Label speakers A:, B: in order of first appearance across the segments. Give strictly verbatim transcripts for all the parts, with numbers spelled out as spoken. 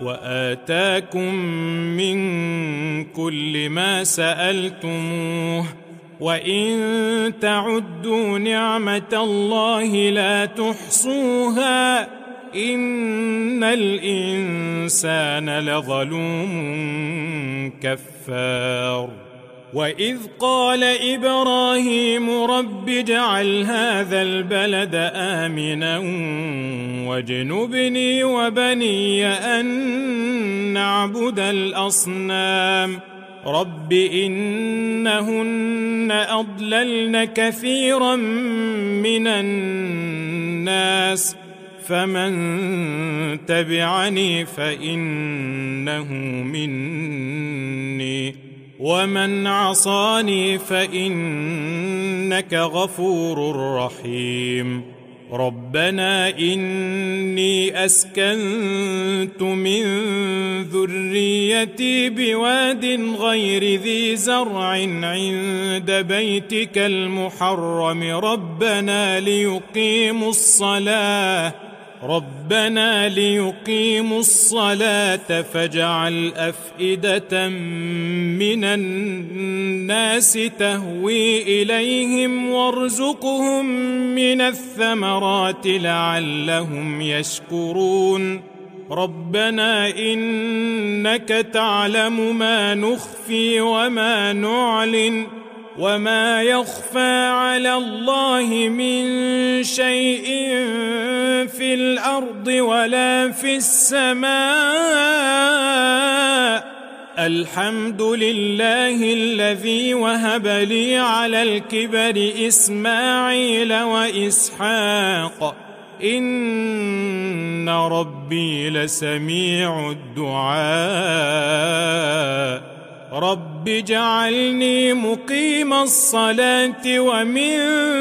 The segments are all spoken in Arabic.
A: وآتاكم من كل ما سألتموه وإن تعدوا نعمة الله لا تحصوها إن الإنسان لظلوم كفار. وإذ قال إبراهيم رب اجعل هذا البلد آمنا واجنبني وبني أن نعبد الأصنام رب إنهن أضللن كثيرا من الناس فمن تبعني فإنه مني ومن عصاني فإنك غفور رحيم. ربنا إني أسكنت من ذريتي بواد غير ذي زرع عند بيتك المحرم ربنا ليقيموا الصلاة ربنا ليقيموا الصلاة فاجعل أفئدة من الناس تهوي إليهم وارزقهم من الثمرات لعلهم يشكرون. ربنا إنك تعلم ما نخفي وما نعلن وما يخفى على الله من شيء في الأرض ولا في السماء الحمد لله الذي وهب لي على الكبر إسماعيل وإسحاق إن ربي لسميع الدعاء. رب اجعلني مقيم الصلاة ومن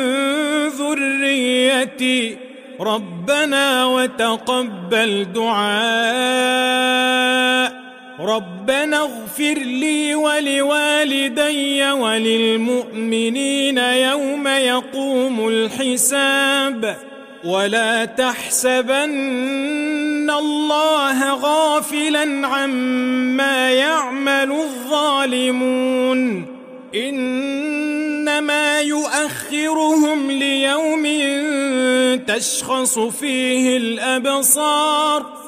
A: ذريتي ربنا وتقبل دعاء. ربنا اغفر لي ولوالدي وللمؤمنين يوم يقوم الحساب ولا تحسبن الله غافلا عما يعمل الظالمون إنما يؤخرهم ليوم تشخص فيه الأبصار